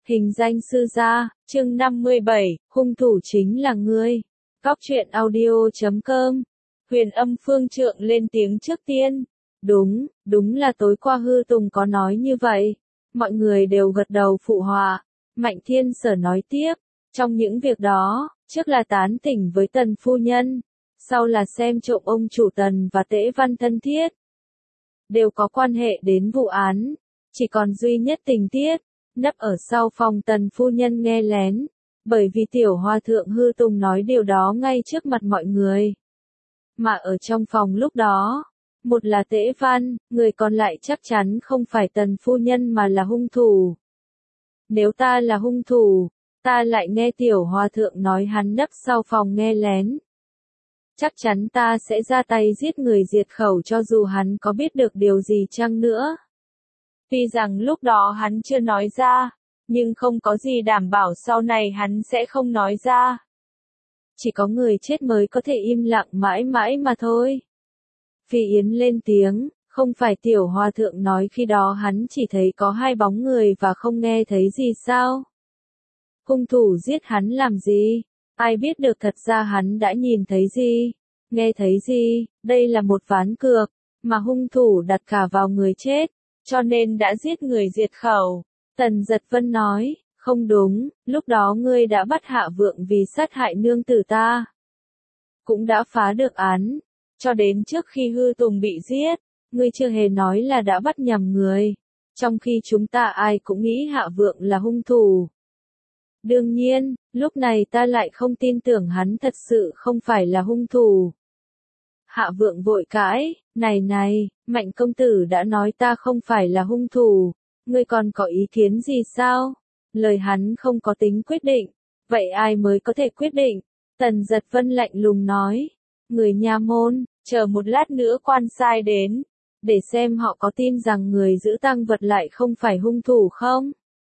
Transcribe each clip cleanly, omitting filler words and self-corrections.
Hình danh sư gia, chương 57, hung thủ chính là ngươi. Góc truyện audio.com. Huyền Âm Phương Trượng lên tiếng trước tiên. Đúng là tối qua Hư Tùng có nói như vậy. Mọi người đều gật đầu phụ họa. Mạnh Thiên Sở nói tiếp, trong những việc đó, trước là tán tỉnh với Tần phu nhân, sau là xem trộm ông chủ Tần và Tễ Văn thân thiết. Đều có quan hệ đến vụ án, chỉ còn duy nhất tình tiết, nấp ở sau phòng Tần phu nhân nghe lén, bởi vì tiểu hòa thượng Hư Tùng nói điều đó ngay trước mặt mọi người. Mà ở trong phòng lúc đó, một là Tễ Văn, người còn lại chắc chắn không phải Tần phu nhân mà là hung thủ. Nếu ta là hung thủ, ta lại nghe tiểu hòa thượng nói hắn nấp sau phòng nghe lén. Chắc chắn ta sẽ ra tay giết người diệt khẩu cho dù hắn có biết được điều gì chăng nữa. Tuy rằng lúc đó hắn chưa nói ra, nhưng không có gì đảm bảo sau này hắn sẽ không nói ra. Chỉ có người chết mới có thể im lặng mãi mãi mà thôi. Phi Yến lên tiếng, không phải tiểu hòa thượng nói khi đó hắn chỉ thấy có hai bóng người và không nghe thấy gì sao? Hung thủ giết hắn làm gì? Ai biết được thật ra hắn đã nhìn thấy gì, nghe thấy gì, đây là một ván cược, mà hung thủ đặt cả vào người chết, cho nên đã giết người diệt khẩu. Tần Giật Vân nói, không đúng, lúc đó ngươi đã bắt Hạ Vượng vì sát hại nương tử ta. Cũng đã phá được án, cho đến trước khi Hư Tùng bị giết, ngươi chưa hề nói là đã bắt nhầm người, trong khi chúng ta ai cũng nghĩ Hạ Vượng là hung thủ. Đương nhiên, lúc này ta lại không tin tưởng hắn thật sự không phải là hung thủ. Hạ Vượng vội cãi, này, Mạnh công tử đã nói ta không phải là hung thủ, ngươi còn có ý kiến gì sao? Lời hắn không có tính quyết định, vậy ai mới có thể quyết định? Tần Giật Vân lạnh lùng nói, người nha môn, chờ một lát nữa quan sai đến, để xem họ có tin rằng người giữ tang vật lại không phải hung thủ không?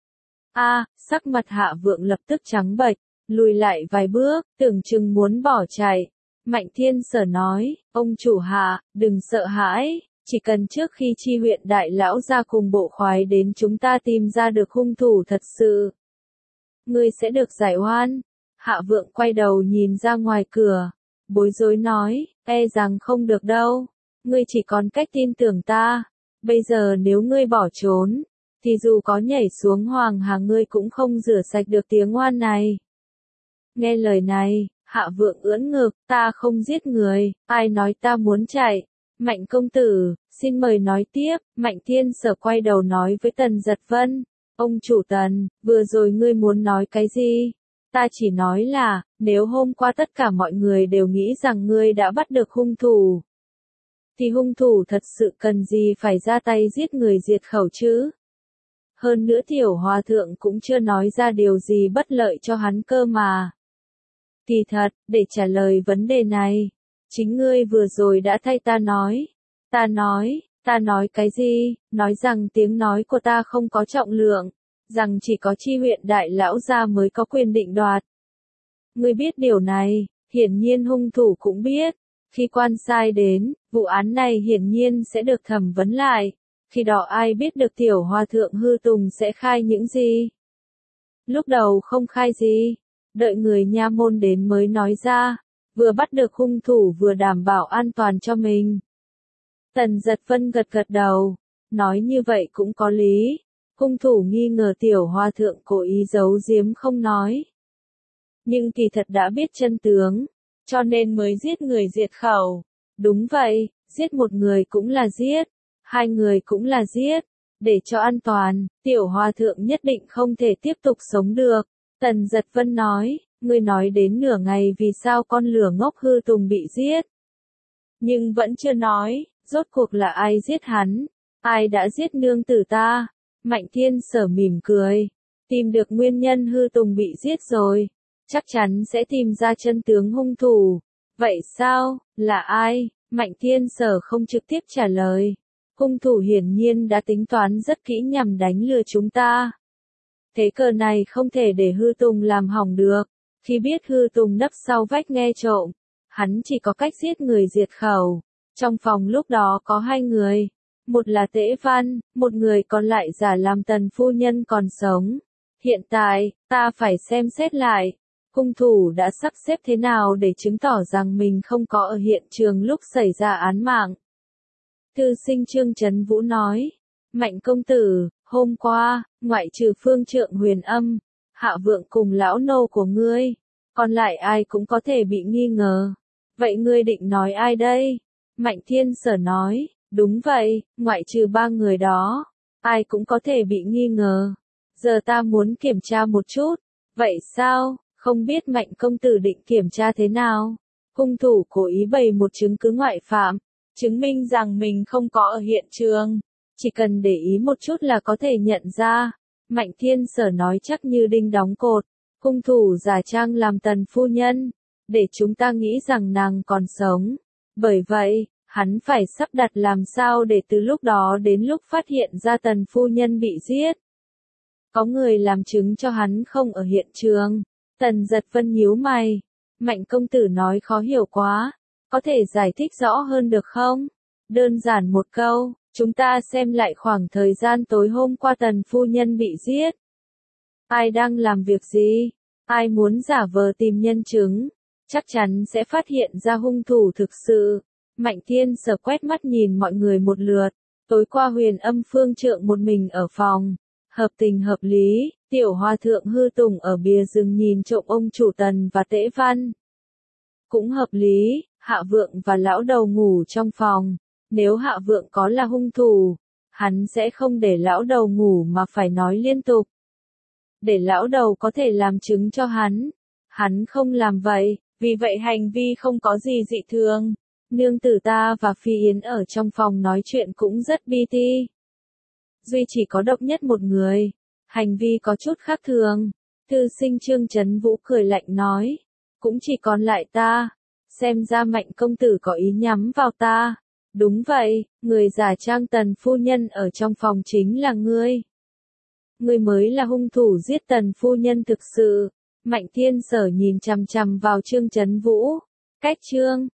Sắc mặt Hạ Vượng lập tức trắng bệch, lùi lại vài bước, tưởng chừng muốn bỏ chạy. Mạnh Thiên Sở nói, ông chủ Hạ, đừng sợ hãi, chỉ cần trước khi chi huyện đại lão ra cùng bộ khoái đến chúng ta tìm ra được hung thủ thật sự, ngươi sẽ được giải oan. Hạ Vượng quay đầu nhìn ra ngoài cửa, bối rối nói, rằng không được đâu, ngươi chỉ còn cách tin tưởng ta, bây giờ nếu ngươi bỏ trốn, thì dù có nhảy xuống hoàng hà ngươi cũng không rửa sạch được tiếng oan này. Nghe lời này, Hạ Vượng ưỡn ngực, ta không giết người, ai nói ta muốn chạy? Mạnh công tử, xin mời nói tiếp. Mạnh Thiên Sở quay đầu nói với Tần Giật Vân, ông chủ Tần, vừa rồi ngươi muốn nói cái gì? Ta chỉ nói là, nếu hôm qua tất cả mọi người đều nghĩ rằng ngươi đã bắt được hung thủ, thì hung thủ thật sự cần gì phải ra tay giết người diệt khẩu chứ? Hơn nữa tiểu hòa thượng cũng chưa nói ra điều gì bất lợi cho hắn cơ mà. Kỳ thật, để trả lời vấn đề này, chính ngươi vừa rồi đã thay ta nói. Ta nói cái gì? Nói rằng tiếng nói của ta không có trọng lượng, rằng chỉ có chi huyện đại lão gia mới có quyền định đoạt. Ngươi biết điều này, hiển nhiên hung thủ cũng biết. Khi quan sai đến, vụ án này hiển nhiên sẽ được thẩm vấn lại. Khi đó ai biết được tiểu hòa thượng Hư Tùng sẽ khai những gì? Lúc đầu không khai gì, đợi người nha môn đến mới nói ra, vừa bắt được hung thủ vừa đảm bảo an toàn cho mình. Tần Giật Vân gật đầu, nói như vậy cũng có lý, hung thủ nghi ngờ tiểu hòa thượng cố ý giấu giếm không nói. Nhưng kỳ thật đã biết chân tướng, cho nên mới giết người diệt khẩu. Đúng vậy, giết một người cũng là giết, hai người cũng là giết, để cho an toàn, tiểu hòa thượng nhất định không thể tiếp tục sống được. Tần Giật Vân nói, ngươi nói đến nửa ngày vì sao con lửa ngốc Hư Tùng bị giết. Nhưng vẫn chưa nói, rốt cuộc là ai giết hắn, ai đã giết nương tử ta. Mạnh Thiên Sở mỉm cười, tìm được nguyên nhân Hư Tùng bị giết rồi, chắc chắn sẽ tìm ra chân tướng hung thủ. Vậy sao, là ai? Mạnh Thiên Sở không trực tiếp trả lời. Hung thủ hiển nhiên đã tính toán rất kỹ nhằm đánh lừa chúng ta. Thế cờ này không thể để Hư Tùng làm hỏng được. Khi biết Hư Tùng nấp sau vách nghe trộm, hắn chỉ có cách giết người diệt khẩu. Trong phòng lúc đó có hai người, một là Tễ Văn, một người còn lại giả làm Tần phu nhân còn sống. Hiện tại, ta phải xem xét lại, hung thủ đã sắp xếp thế nào để chứng tỏ rằng mình không có ở hiện trường lúc xảy ra án mạng. Thư sinh Trương Chấn Vũ nói, Mạnh công tử, hôm qua, ngoại trừ phương trượng Huyền Âm, Hạ Vượng cùng lão nô của ngươi, còn lại ai cũng có thể bị nghi ngờ. Vậy ngươi định nói ai đây? Mạnh Thiên Sở nói, đúng vậy, ngoại trừ 3 người đó, ai cũng có thể bị nghi ngờ. Giờ ta muốn kiểm tra một chút. Vậy sao, không biết Mạnh công tử định kiểm tra thế nào? Hung thủ cố ý bày một chứng cứ ngoại phạm, chứng minh rằng mình không có ở hiện trường. Chỉ cần để ý một chút là có thể nhận ra. Mạnh Thiên Sở nói chắc như đinh đóng cột. Hung thủ giả trang làm Tần phu nhân, để chúng ta nghĩ rằng nàng còn sống. Bởi vậy, hắn phải sắp đặt làm sao để từ lúc đó đến lúc phát hiện ra Tần phu nhân bị giết. Có người làm chứng cho hắn không ở hiện trường. Tần Giật Vân nhíu mày. Mạnh công tử nói khó hiểu quá. Có thể giải thích rõ hơn được không? Đơn giản một câu, chúng ta xem lại khoảng thời gian tối hôm qua Tần phu nhân bị giết. Ai đang làm việc gì? Ai muốn giả vờ tìm nhân chứng? Chắc chắn sẽ phát hiện ra hung thủ thực sự. Mạnh Thiên Sở quét mắt nhìn mọi người một lượt. Tối qua Huyền Âm phương trượng một mình ở phòng. Hợp tình hợp lý, tiểu hòa thượng hư tùng ở bìa rừng nhìn trộm ông chủ Tần và Tễ Văn. Cũng hợp lý, Hạ Vượng và lão đầu ngủ trong phòng. Nếu Hạ Vượng có là hung thủ, hắn sẽ không để lão đầu ngủ mà phải nói liên tục. Để lão đầu có thể làm chứng cho hắn. Hắn không làm vậy, vì vậy hành vi không có gì dị thường. Nương tử ta và Phi Yến ở trong phòng nói chuyện cũng rất bi ti. Duy chỉ có độc nhất một người. Hành vi có chút khác thường. Thư sinh Trương Chấn Vũ cười lạnh nói. Cũng chỉ còn lại ta. Xem ra Mạnh công tử có ý nhắm vào ta. Đúng vậy, người giả trang Tần phu nhân ở trong phòng chính là ngươi. Ngươi mới là hung thủ giết Tần phu nhân thực sự. Mạnh Thiên Sở nhìn chằm chằm vào Trương Chấn Vũ. Cách chương